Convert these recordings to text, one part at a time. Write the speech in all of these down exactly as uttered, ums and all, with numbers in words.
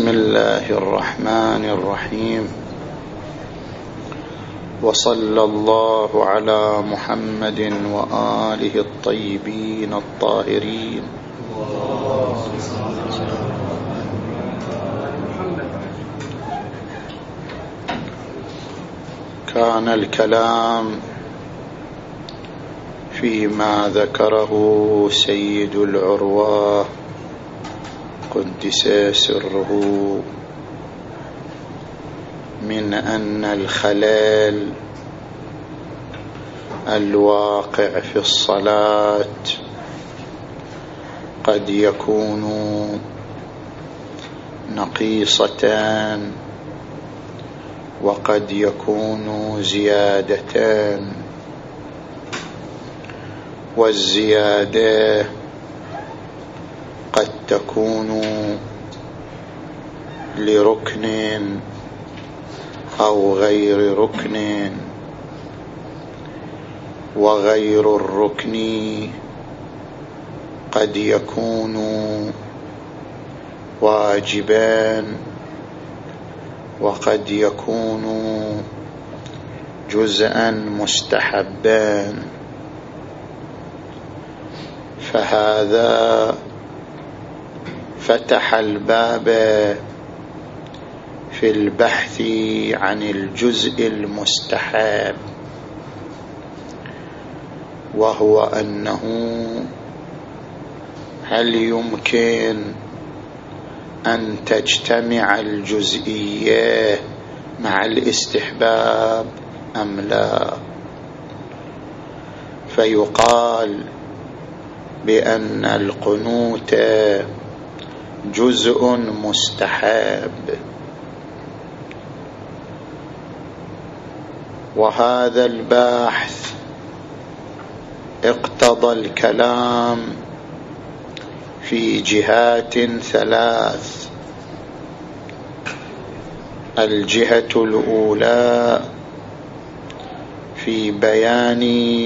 بسم الله الرحمن الرحيم. وصلى الله على محمد وآله الطيبين الطاهرين. كان الكلام فيما ذكره سيد العروة قدس سره من أن الخلل الواقع في الصلاة قد يكون نقيصة وقد يكون زيادتان، والزيادة قد تكون لركن أو غير ركن، وغير الركن قد يكون واجبان وقد يكون جزءا مستحبان. فهذا فتح الباب في البحث عن الجزء المستحب، وهو أنه هل يمكن أن تجتمع الجزئية مع الاستحباب أم لا؟ فيقال بأن القنوت جزء مستحب، وهذا البحث اقتضى الكلام في جهات ثلاث. الجهة الأولى في بيان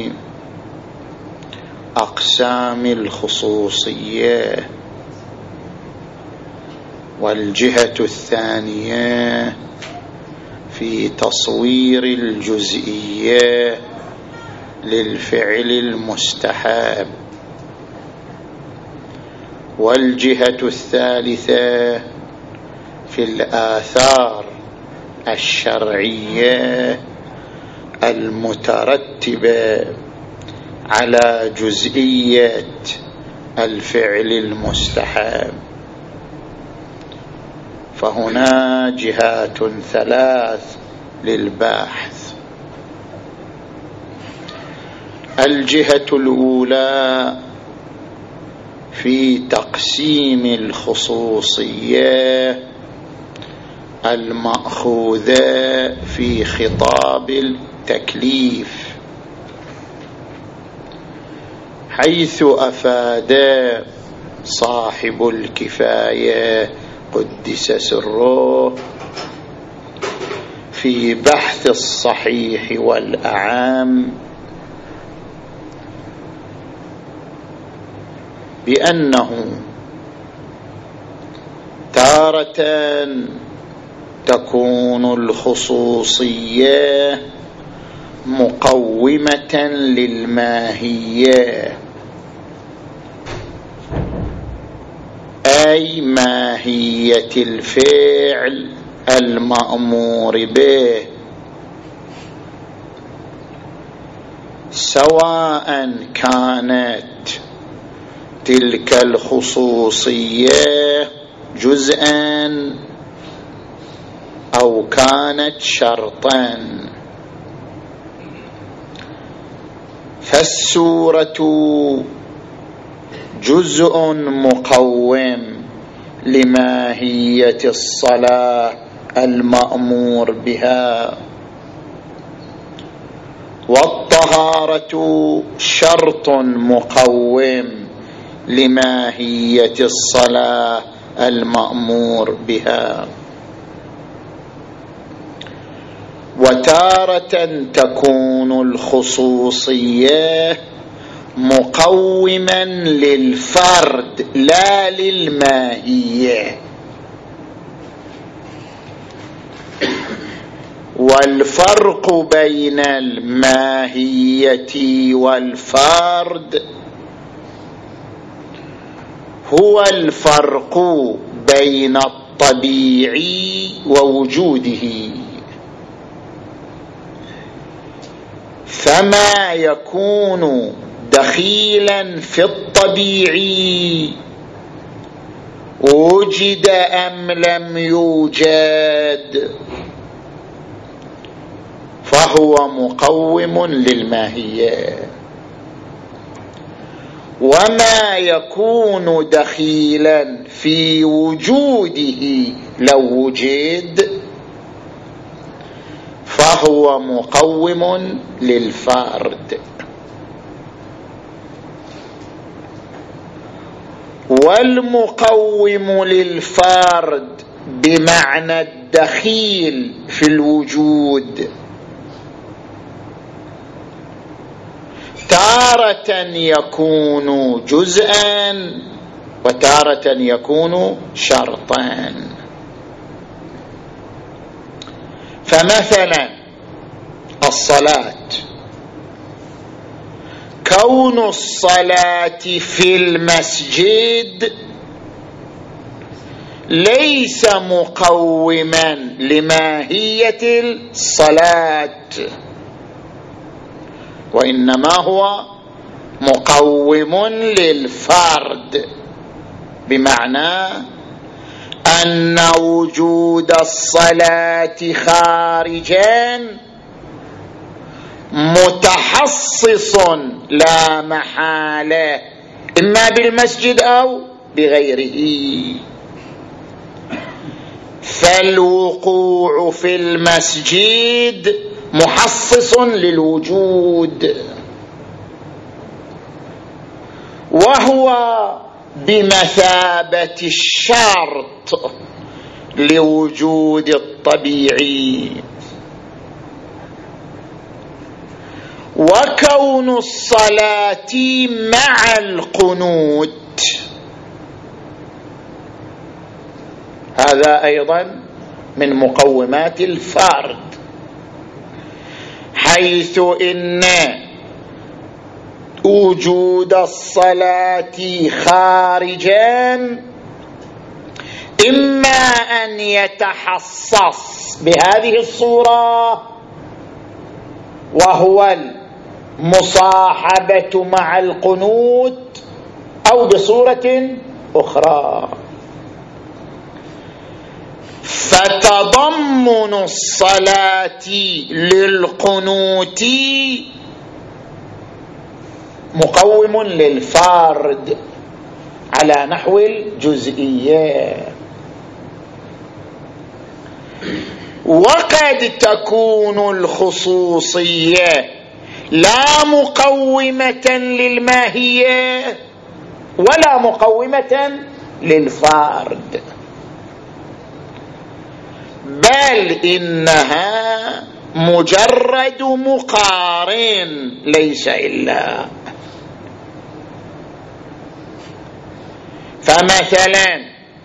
أقسام الخصوصية، والجهة الثانية في تصوير الجزئية للفعل المستحب، والجهة الثالثة في الآثار الشرعية المترتبة على جزئية الفعل المستحب. فهنا جهات ثلاث للبحث. الجهة الأولى في تقسيم الخصوصية المأخوذة في خطاب التكليف، حيث أفاد صاحب الكفاية قدس سره في بحث الصحيح والأعم بأنه تارة تكون الخصوصية مقومة للماهية، أي ماهية الفعل المأمور به، سواء كانت تلك الخصوصية جزءا أو كانت شرطا. فالسورة جزء مقوم لماهية الصلاة المأمور بها، والطهارة شرط مقوم لماهية الصلاة المأمور بها. وتارة تكون الخصوصية مقوما للفرد لا للماهية، والفرق بين الماهية والفرد هو الفرق بين الطبيعي ووجوده. فما يكون دخيلا في الطبيعي وجد أم لم يوجد فهو مقوم للماهية، وما يكون دخيلا في وجوده لو وجد فهو مقوم للفرد. والمقوم للفرد بمعنى الدخيل في الوجود تارة يكون جزءا وتارة يكون شرطا. فمثلا الصلاة، كون الصلاة في المسجد ليس مقوما لماهية الصلاة، وإنما هو مقوم للفرد، بمعنى أن وجود الصلاة خارجا متحصص لا محالة إما بالمسجد أو بغيره. فالوقوع في المسجد محصص للوجود، وهو بمثابة الشرط لوجود الطبيعي. وكون الصلاة مع القنوت هذا أيضا من مقومات الفرد، حيث إن وجود الصلاة خارجا إما أن يتحصص بهذه الصورة وهو المصاحبة مع القنوت، أو بصورة أخرى. فتضمن الصلاة للقنوت مقوم للفرد على نحو الجزئية. وقد تكون الخصوصية لا مقومة للماهية ولا مقومة للفرد، بل إنها مجرد مقارن ليس إلا. فمثلا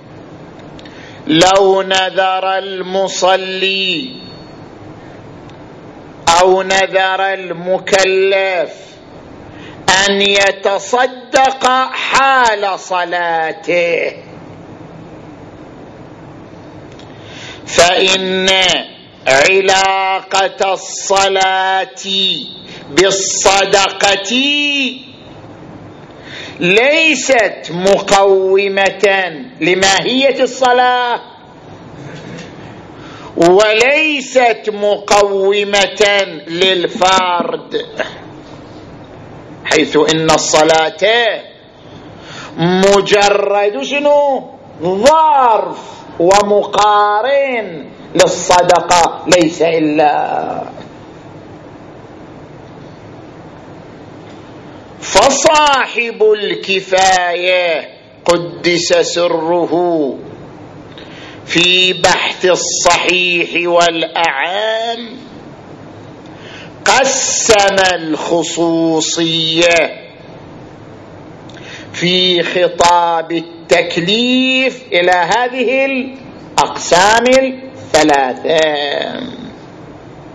لو نذر المصلي أو نذر المكلف أن يتصدق حال صلاته، فإن علاقة الصلاة بالصدقة ليست مقومة لماهية الصلاة وليست مقومة للفرد، حيث إن الصلاة مجرد شنو؟ ظرف ومقارن للصدقة ليس إلا. فصاحب الكفاية قدس سره في بحث الصحيح والأعام قسم الخصوصية في خطاب التكليف إلى هذه الأقسام الثلاثة.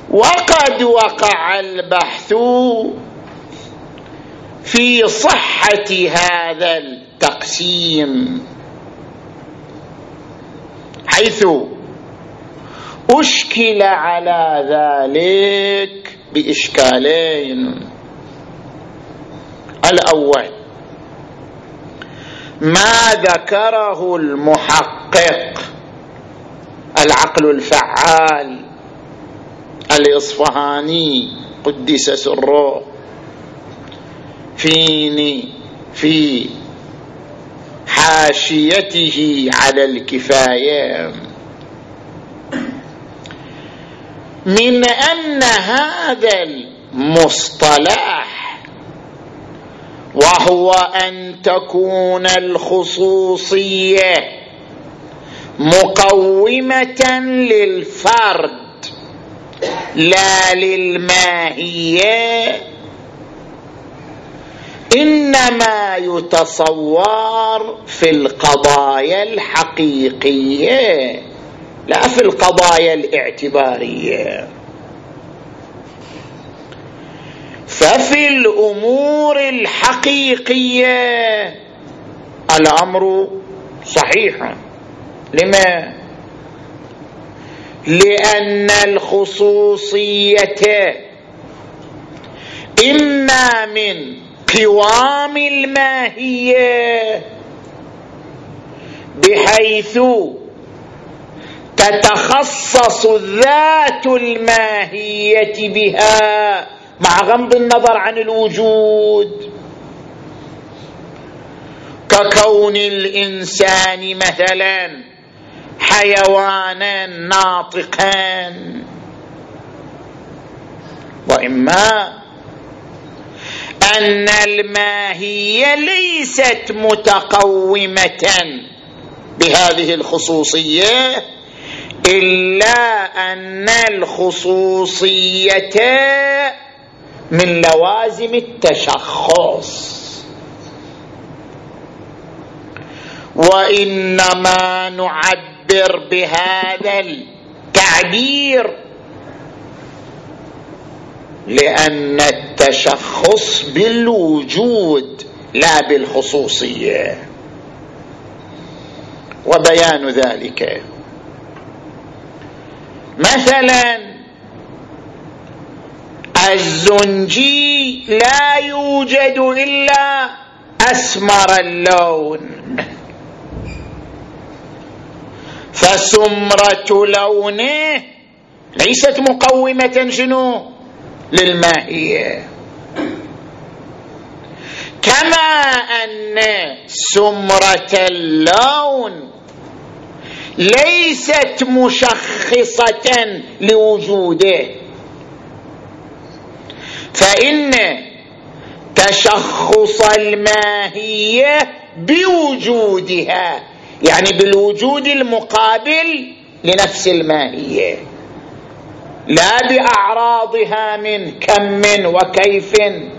وقد وقع البحث في صحة هذا التقسيم، حيث أشكل على ذلك بإشكالين. الأول ما ذكره المحقق العقل الفعال الإصفهاني قدس سره فيني في حاشيته على الكفاية، من أن هذا المصطلح، وهو أن تكون الخصوصية مقومة للفرد لا للماهية، إنما يتصور في القضايا الحقيقية لا في القضايا الاعتبارية. ففي الأمور الحقيقية الأمر صحيح. لما؟ لأن الخصوصية إما من قوام الماهية بحيث تتخصص ذات الماهية بها مع غض النظر عن الوجود، ككون الإنسان مثلا حيوانا ناطقا، وإما أن الماهية ليست متقومة بهذه الخصوصية، إلا أن الخصوصية من لوازم التشخص، وإنما نعبر بهذا التعبير لأن التشخص بالوجود لا بالخصوصية. وبيان ذلك مثلا الزنجي لا يوجد إلا أسمر اللون، فسمرة لونه ليست مقومة شنو؟ للماهية. كما أن سمرة اللون ليست مشخصة لوجوده، فإن تشخص الماهية بوجودها، يعني بالوجود المقابل لنفس الماهية، لا بأعراضها من كم وكيف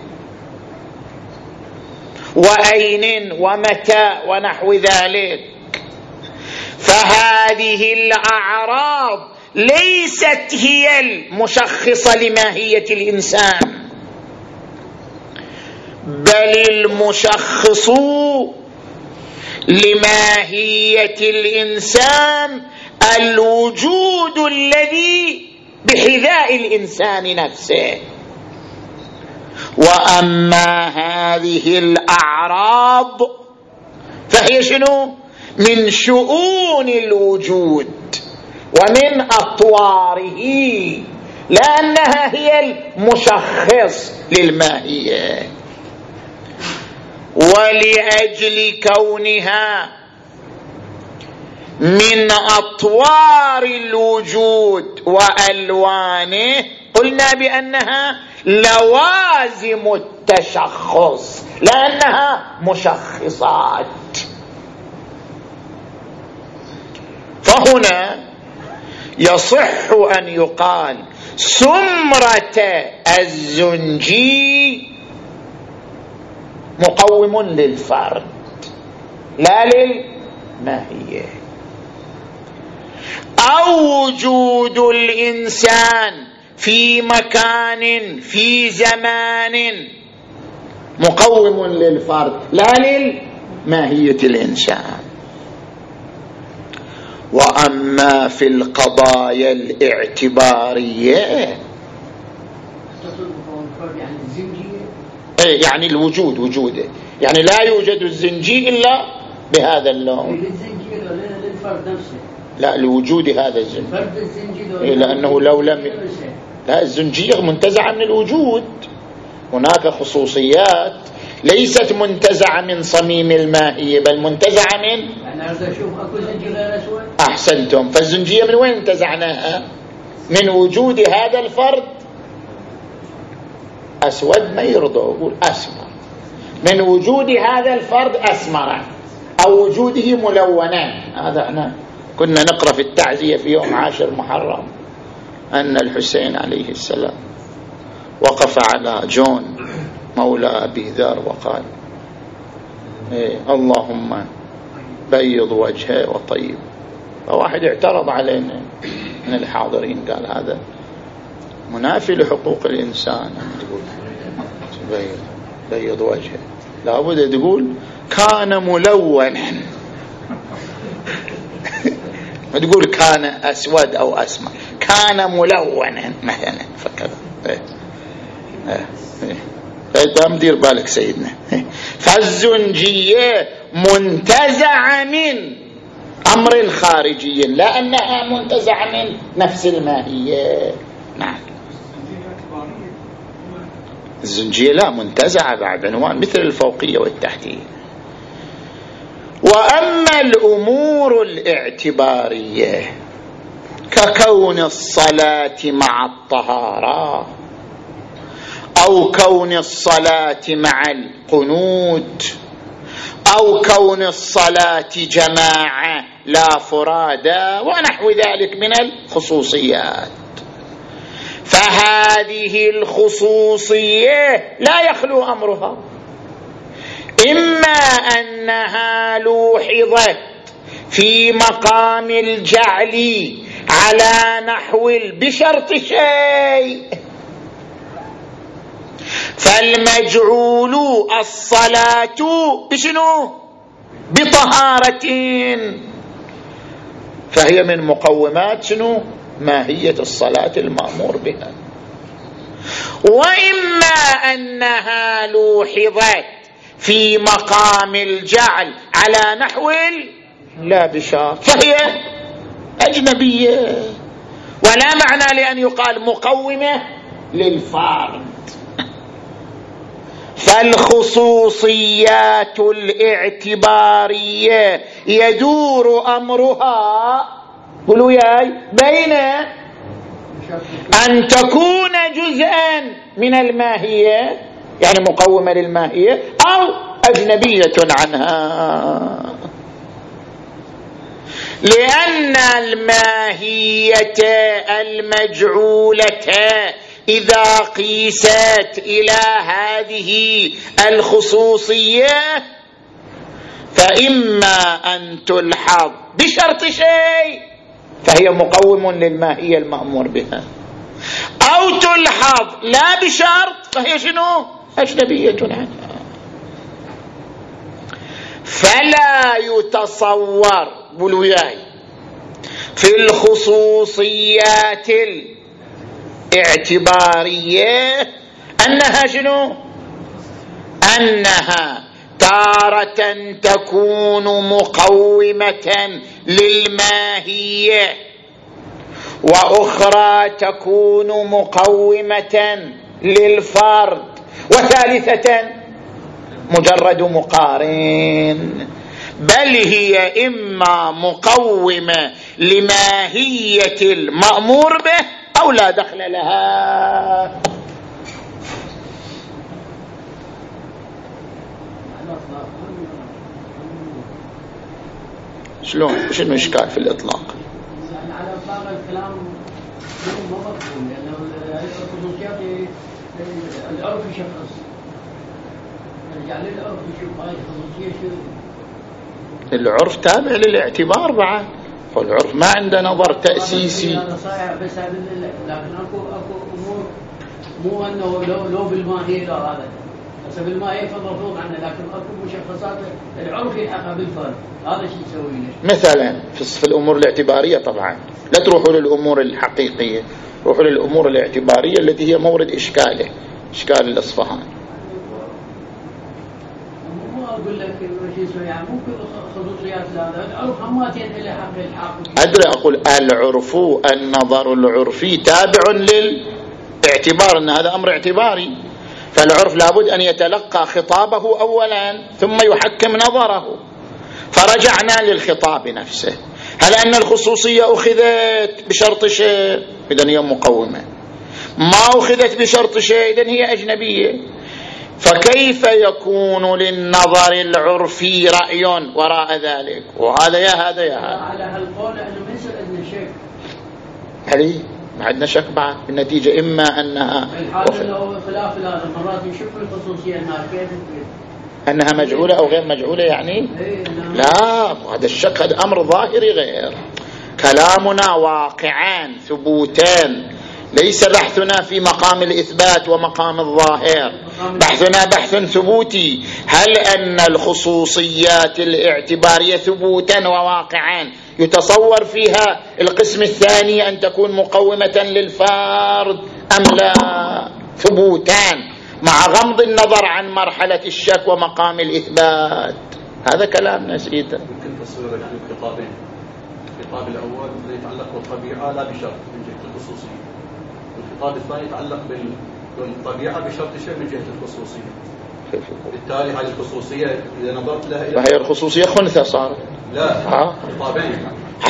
وأين ومتى ونحو ذلك. فهذه الأعراض ليست هي المشخصة لماهية الإنسان، بل المشخص لماهية الإنسان الوجود الذي بحذاء الإنسان نفسه. وأما هذه الأعراض فهي شنو؟ من شؤون الوجود ومن أطواره، لأنها هي المشخص للماهية. ولأجل كونها من أطوار الوجود وألوانه قلنا بأنها لوازم التشخص، لأنها مشخصات. فهنا يصح أن يقال سمرة الزنجي مقوم للفرد لا للماهية، أو وجود الإنسان في مكان في زمان مقوم للفرد لا للماهية الإنسان. وأما في القضايا الاعتبارية يعني الوجود وجوده، يعني لا يوجد الزنجي إلا بهذا اللون، لا لوجود هذا الزنجي، لأنه لو لم لا الزنجية منتزعة من الوجود. هناك خصوصيات ليست منتزعة من صميم الماهية بل منتزعة من أحسنتم. فالزنجية من وين انتزعناها؟ من وجود هذا الفرد أسود ما يرضى يقول أسمر، من وجود هذا الفرد أسمر أو وجوده ملونا. هذا احنا كنا نقرأ في التعزية في يوم عاشر محرم أن الحسين عليه السلام وقف على جون مولى أبي ذر وقال إيه اللهم بيض وجهه وطيب. فواحد اعترض علينا من الحاضرين قال هذا منافي لحقوق الإنسان، تقول بيض, بيض وجهه، لابد تقول كان ملونا ما تقول كان أسود أو أسمر، كان ملونا مثلا فكذا. إيه. إيه. إيه. دير بالك سيدنا. فالزنجية منتزعة من أمر خارجي لا أنها منتزعة من نفس الماهية. نعم الزنجية لا منتزعة بعد عنوان مثل الفوقية والتحتية. وأما الأمور الاعتبارية ككون الصلاة مع الطهارة أو كون الصلاة مع القنوت أو كون الصلاة جماعة لا فرادى ونحو ذلك من الخصوصيات، فهذه الخصوصية لا يخلو أمرها إما أنها لوحظت في مقام الجعل على نحو بشرط شيء، فالمجعول الصلاة بشنو؟ بطهارة، فهي من مقومات شنو؟ ماهية الصلاة المأمور بها. وإما أنها لوحظت في مقام الجعل على نحو لا بشرط، فهي أجنبية، ولا معنى لأن يقال مقومة للفرد. فالخصوصيات الاعتبارية يدور أمرها قولوا ياي بين أن تكون جزءا من الماهية يعني مقومة للماهية أو أجنبية عنها، لأن الماهية المجعولة إذا قيست إلى هذه الخصوصية فإما أن تلحظ بشرط شيء فهي مقوم للماهية المأمور بها، أو تلحظ لا بشرط فهي شنو؟ أجنبية عنها. فلا يتصور بلوياي في الخصوصيات الاعتبارية أنها شنو؟ أنها تارة تكون مقومة للماهية وأخرى تكون مقومة للفرد وثالثة مجرد مقارن، بل هي إما مقومة لماهية المأمور به أو لا دخل لها. شلون؟ شنو الإشكال في الإطلاق؟ يعني على إطلاق الكلام ما مفهوم، لأنه الخصوصيات العرف يشخص، يعني العرف يشوف هاي الخصوصية شو؟ العرف تابع للاعتبار بعد، والعرف ما عنده نظر تأسيسي. هذا صحيح بس هذا لكن اكو اكو امور مو انه لو لو بالماهيه لا هذا هسه بالماهيه فمفروض عنه، لكن اكو مشخصات العرف يلحقها بالفرد، هذا شو يسوي له؟ مثلا في الامور الاعتباريه طبعا لا تروحوا للامور الحقيقيه، روحوا للامور الاعتباريه التي هي مورد اشكاله، اشكال الاصفهاني. مو اقول لك شو يسوي يعني مو كل خصوصيات هذا العرف هماتين اللي حق الحق. ادري اقول العرف النظر العرفي تابع للاعتبار، ان هذا امر اعتباري، فالعرف لابد ان يتلقى خطابه اولا ثم يحكم نظره. فرجعنا للخطاب نفسه، هل ان الخصوصيه اخذت بشرط شيء اذن هي مقومه، ما اخذت بشرط شيء اذن هي اجنبيه. فكيف يكون للنظر العرفي رأي وراء ذلك؟ وهذا يا هذا يا هذا. على هالقول انه ما يصير عندنا شك. علي ما عندنا شك بعد، النتيجه اما انها الحاله لو خلاف هذا مرات يشوف الخصوصيه هناك كيف انها مجعوله او غير مجعوله يعني؟ لا، هذا الشك هذا امر ظاهري غير كلامنا واقعان ثبوتان، ليس بحثنا في مقام الإثبات ومقام الظاهر، بحثنا بحث ثبوتي. هل أن الخصوصيات الاعتبارية ثبوتا وواقعا يتصور فيها القسم الثاني أن تكون مقومة للفرد أم لا؟ ثبوتان مع غمض النظر عن مرحلة الشك ومقام الإثبات. هذا كلامنا سيدنا. ممكن تصوير الخطابين، الخطاب الأول يتعلق بالطبيعة لا بشرط من جهة الخصوصية، والخطاب الثاني يتعلق بالطبيعة بشرط شيء من جهة الخصوصية. بالتالي هذه الخصوصية إذا نظرت لها إلى فهي الخصوصية خنثى صارت. لا آه. خطابين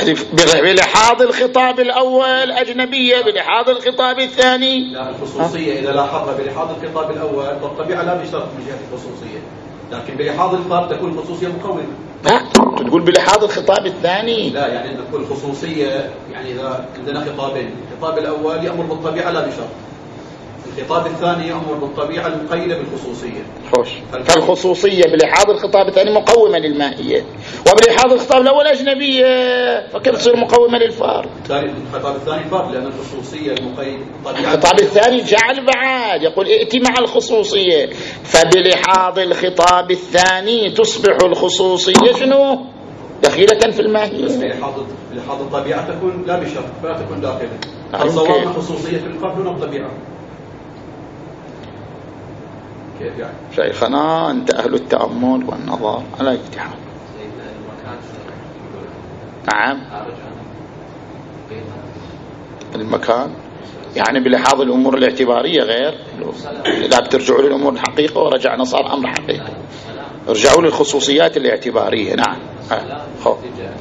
بلحاظ الخطاب الأول أجنبية، بلحاظ الخطاب الثاني لا. الخصوصية آه. إذا لاحظها بلحاظ الخطاب الأول فالطبيعة لا بشرط من جهة الخصوصية، لكن بلحاظ الخطاب تكون الخصوصية مقومة. لا تقول بلحاظ الخطاب الثاني. لا يعني نقول الخصوصية يعني إذا عندنا خطابين، الخطاب الأول يأمر بالطبيعة لا بشرط، الخطاب الثاني يأمر بالطبيعة المقيدة بالخصوصية. خوش. فالخصوصية بلحاظ الخطاب الثاني مقومة للماهية، وبلحاظ الخطاب الأول أجنبية، فكيف تصير مقومة للفرد؟ الخطاب الثاني فرد لأن الخصوصية المقيدة. الخطاب الثاني جعل بعد يقول ائتي مع الخصوصية، فبلحاظ الخطاب الثاني تصبح الخصوصية شنو؟ دخيلة في الماهية. بس بلحاظ الطبيعة تكون لا بشرط فلا تكون داخلة. تصورنا خصوصية في الفرد دون الطبيعة. كيف يعني؟ شيخنا أنت أهل التأمل والنظر على اجتهاد. نعم. المكان يعني بلحاظ الأمور الاعتبارية غير. إذا بترجعوا للأمور الحقيقة ورجعنا صار أمر حقيقي، ارجعوا للخصوصيات الاعتبارية. نعم. خو.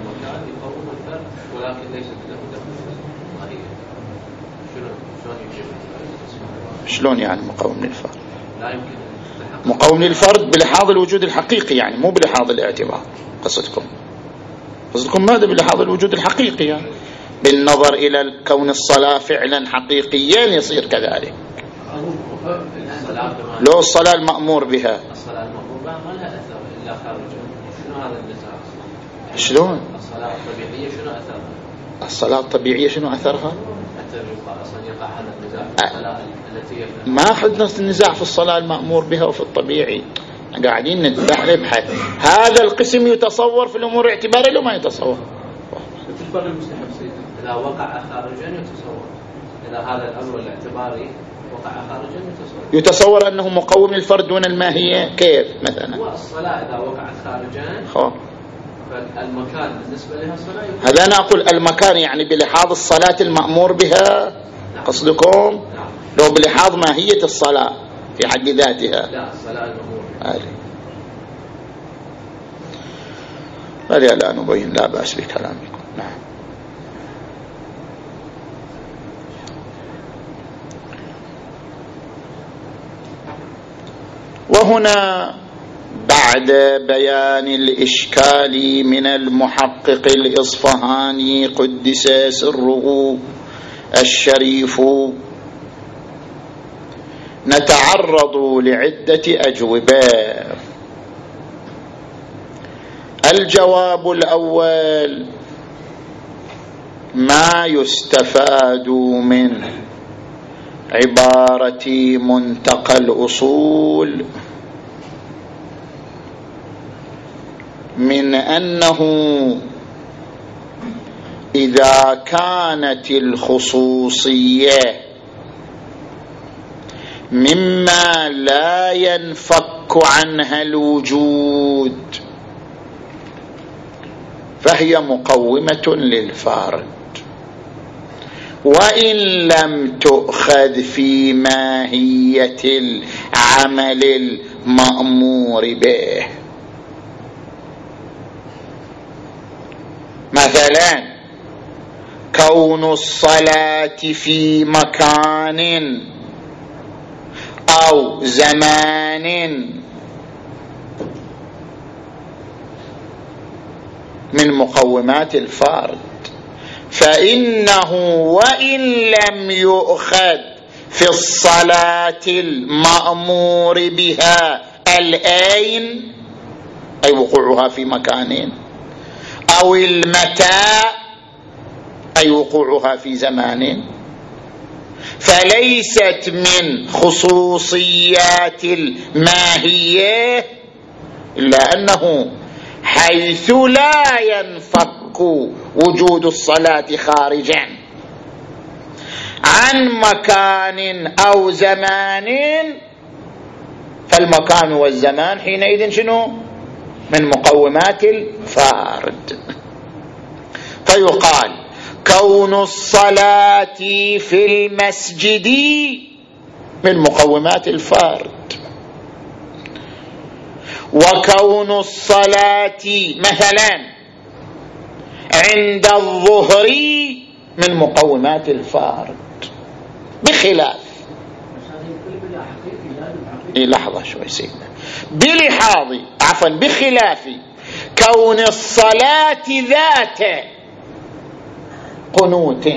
شلون يعني مقاوم للفرد؟ مقاوم للفرد بلحاظ الوجود الحقيقي يعني مو بلحاظ الاعتبار. قصدكم قصدكم ماذا بلحاظ الوجود الحقيقي؟ يعني بالنظر إلى كون الصلاة فعلا حقيقيا يصير كذلك. لو الصلاة المأمور بها الصلاة المأمور بها ما لها أثر إلا خارج. شنو هذا النزاع؟ شلون؟ الصلاة الطبيعية شنو أثرها؟ الصلاة الطبيعية شنو أثرها؟ حتى يقع أصلا يقع هذا النزاع في الصلاة التي ما حدنا النزاع في الصلاة المأمور بها وفي الطبيعي، قاعدين نبحث هذا القسم يتصور في الأمور الاعتبارية لو ما يتصور. إذا وقع خارجا يتصور، إذا هذا الأمر الاعتباري وقع خارجا يتصور يتصور أنه مقوم الفرد دون الماهية. كيف مثلا؟ هو الصلاة إذا وقعت خارجا خو. فالمكان بالنسبة لها صلاة. هذا أنا أقول المكان يعني بلحاظ الصلاة المأمور بها. نعم. قصدكم؟ نعم. لو بلحاظ ماهية الصلاة في حد ذاتها. لا الصلاة المأمور هذه هذه لا نبين لا بأس بكلامكم. نعم. وهنا بعد بيان الإشكال من المحقق الإصفهاني قدس سره الشريف نتعرض لعدة أجوبة. الجواب الأول ما يستفاد من عبارة منتقى الأصول من أنه إذا كانت الخصوصية مما لا ينفك عنها الوجود فهي مقومة للفرد، وإن لم تؤخذ في ماهية العمل المأمور به. مثلا كون الصلاة في مكان أو زمان من مقومات الفرد، فإنه وإن لم يؤخذ في الصلاة المأمور بها الأين أي وقوعها في مكان، أو المتى أي وقوعها في زمان، فليست من خصوصيات الماهية، إلا أنه حيث لا ينفك وجود الصلاة خارجا عن مكان أو زمان، فالمكان والزمان حينئذ شنو؟ من مقومات الفرد. فيقال كون الصلاة في المسجد من مقومات الفرد، وكون الصلاة مثلا عند الظهر من مقومات الفرد، بخلاف إيه لحظة شوي سيدنا بلحاظ عفوا بخلاف كون الصلاة ذات قنوت،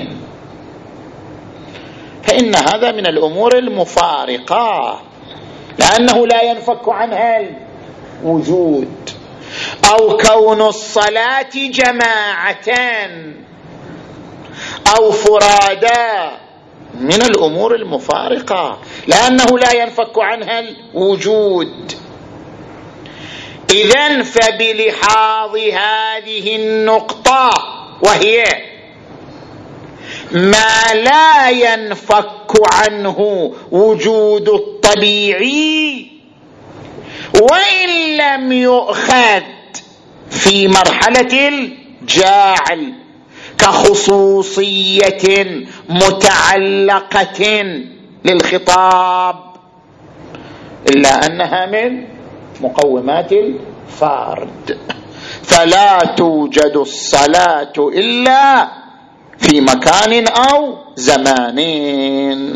فإن هذا من الأمور المفارقة لأنه لا ينفك عنها الوجود، أو كون الصلاة جماعة أو فرادا من الأمور المفارقة لأنه لا ينفك عنها الوجود. إذن فبلحاظ هذه النقطة وهي ما لا ينفك عنه وجود الطبيعي وإن لم يؤخذ في مرحلة الجاعل كخصوصية متعلقة للخطاب، إلا أنها من مقومات الفرد، فلا توجد الصلاة إلا في مكان أو زمانين.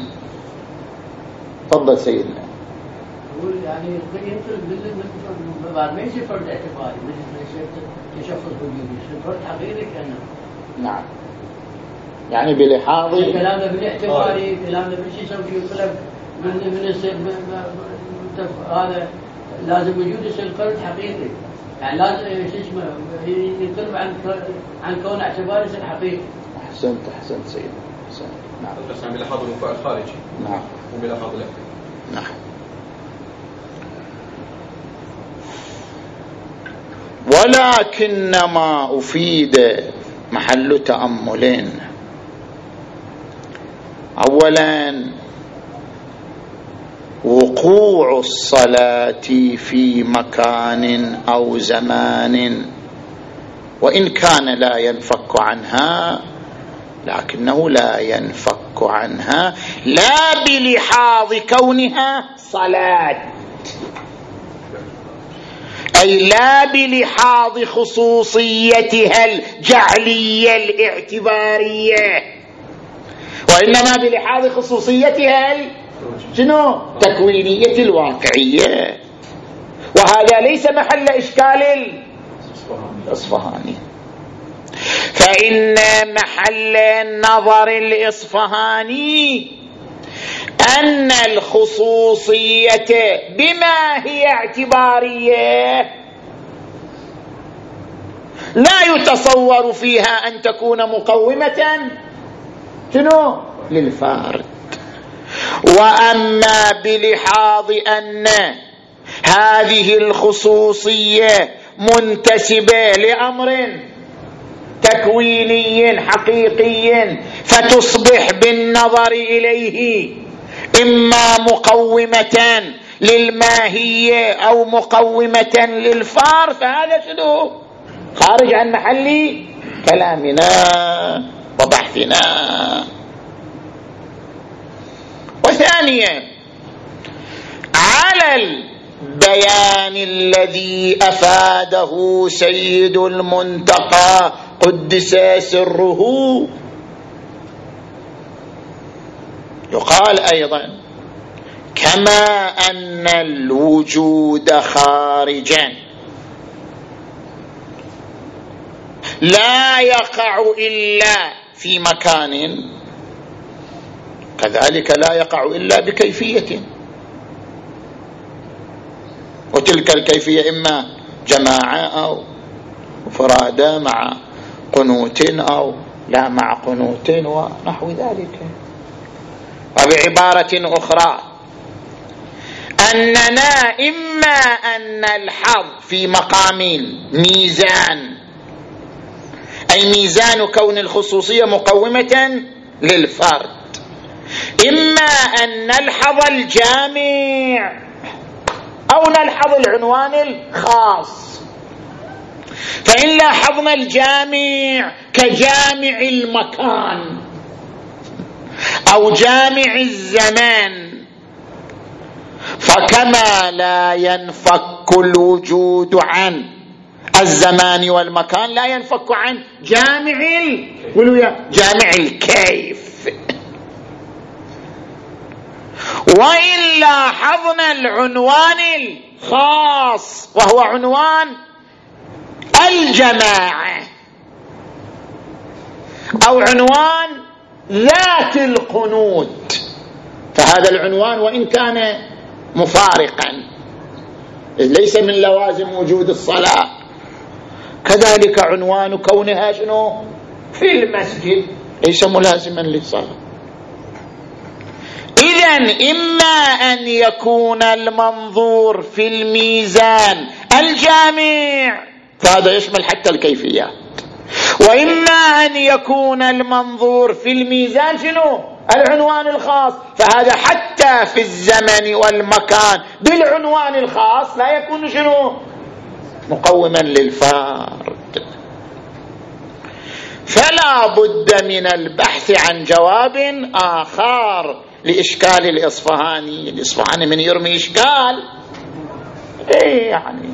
تفضل سيدنا. يعني يمكن ما يجي فرد اعتباري تشخص وجودي، فرد حقيقي كأنه. نعم، يعني بلحاظ كلامنا بالاعتباري، كلامنا بالشيء يسوي يطلب من من هذا لازم وجود يصير فرد حقيقي، يعني لازم شو اسمه يطلب عن عن كون اعتباري يصير حقيقي. احسنت احسنت سيدي احسنت. نعم، بس بلحاظ الوقوع الخارجي. نعم، وبلحاظ الاعتبار. نعم. ولكن ما أفيد محل تأمل. أولا وقوع الصلاة في مكان أو زمان وإن كان لا ينفك عنها، لكنه لا ينفك عنها لا بلحاظ كونها صلاة، أي لا بلحاظ خصوصيتها الجعلية الاعتبارية، وإنما بلحاظ خصوصيتها شنو؟ تكوينية الواقعية. وهذا ليس محل إشكال الإصفهاني، فإن محل النظر الإصفهاني أن الخصوصية بما هي اعتبارية لا يتصور فيها أن تكون مقومة شنو للفرد. وأما بلحاظ أن هذه الخصوصية منتسبة لأمر تكويني حقيقي فتصبح بالنظر إليه إما مقومة للماهية أو مقومة للفار، فهذا شنو خارج عن محل كلامنا وبحثنا. وثانيا على البيان الذي أفاده سيد المنتقى قدس سره يقال أيضا كما أن الوجود خارجا لا يقع إلا في مكان، كذلك لا يقع إلا بكيفية، وتلك الكيفية إما جماعة أو فرادة مع قنوت أو لا مع قنوت ونحو ذلك. وبعبارة أخرى أننا إما أن الحظ في مقام ميزان، أي ميزان كون الخصوصية مقومة للفرد، إما أن نلحظ الجامع أو نلحظ العنوان الخاص. فإن لاحظنا الجامع كجامع المكان أو جامع الزمان، فكما لا ينفك الوجود عن الزمان والمكان لا ينفك عن جامع جامع الكيف. وإن لاحظنا العنوان الخاص وهو عنوان الجماعة أو عنوان ذات القنوت، فهذا العنوان وإن كان مفارقا ليس من لوازم وجود الصلاة، كذلك عنوان كونها شنو في المسجد ليس ملازما للصلاة. إذن إما أن يكون المنظور في الميزان الجامع، فهذا يشمل حتى الكيفيات، وإما أن يكون المنظور في الميزان شنو العنوان الخاص، فهذا حتى في الزمن والمكان بالعنوان الخاص لا يكون شنو مقوما للفرد. فلا بد من البحث عن جواب آخر لإشكال الإصفهاني. الإصفهاني من يرمي إشكال إيه يعني.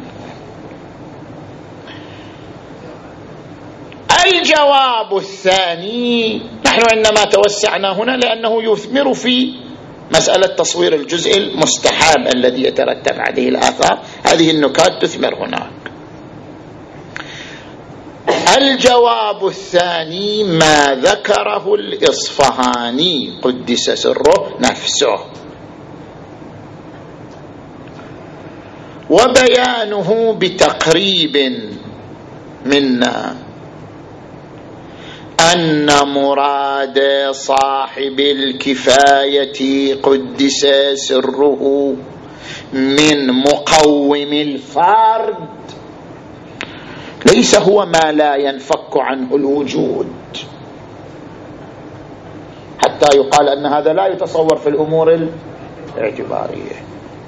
الجواب الثاني، نحن إنما توسعنا هنا لأنه يثمر في مسألة تصوير الجزء المستحاب الذي يترتب عليه الآثار، هذه النكات تثمر هناك. الجواب الثاني ما ذكره الإصفهاني قدس سره نفسه، وبيانه بتقريب منا أن مراد صاحب الكفاية قدس سره من مقوم الفرد ليس هو ما لا ينفك عنه الوجود، حتى يقال أن هذا لا يتصور في الأمور الاعتبارية،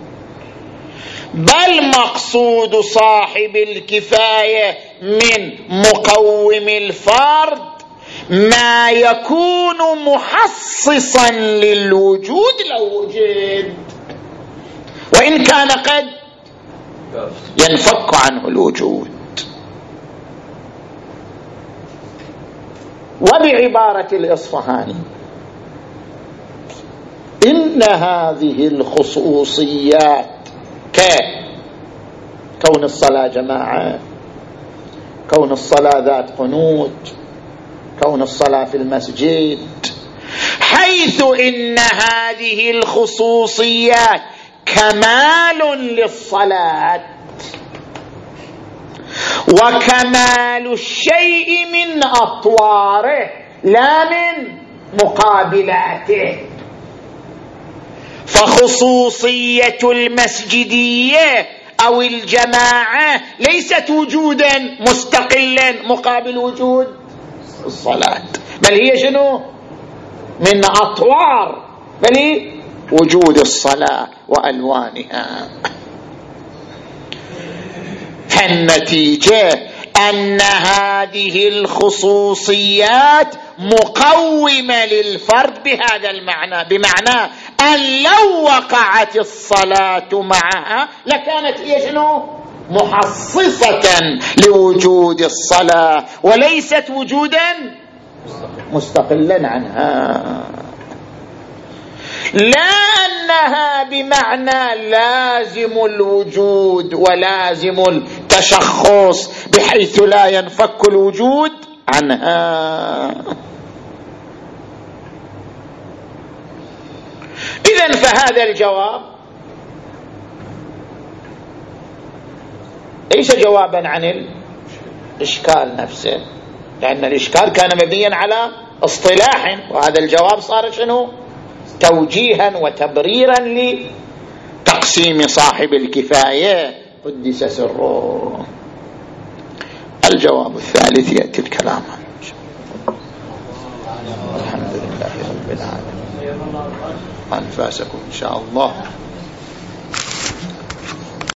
بل مقصود صاحب الكفاية من مقوم الفرد ما يكون محصصا للوجود لو وجد، وإن كان قد ينفك عنه الوجود. وبعبارة الإصفهاني إن هذه الخصوصيات ككون الصلاة جماعة، كون الصلاة ذات قنوت، كون الصلاة في المسجد، حيث إن هذه الخصوصيات كمال للصلاة وكمال الشيء من أطواره لا من مقابلاته. فخصوصية المسجدية أو الجماعة ليست وجودا مستقلا مقابل وجود الصلاة، بل هي شنو؟ من أطوار، بل هي وجود الصلاة وألوانها. النتيجة أن هذه الخصوصيات مقومة للفرد بهذا المعنى، بمعنى أن لو وقعت الصلاة معها لكانت هي شنو؟ محصصة لوجود الصلاة وليست وجودا مستقلا عنها. لا أنها بمعنى لازم الوجود ولازم التشخص بحيث لا ينفك الوجود عنها. إذن فهذا الجواب ليس جوابا عن الإشكال نفسه، لأن الإشكال كان مبنيا على اصطلاح، وهذا الجواب صار شنو؟ توجيها وتبريرا لتقسيم صاحب الكفاية قدس سره. الجواب الثالث يأتي الكلام. الحمد لله رب العالمين. أنفاسكم إن شاء الله.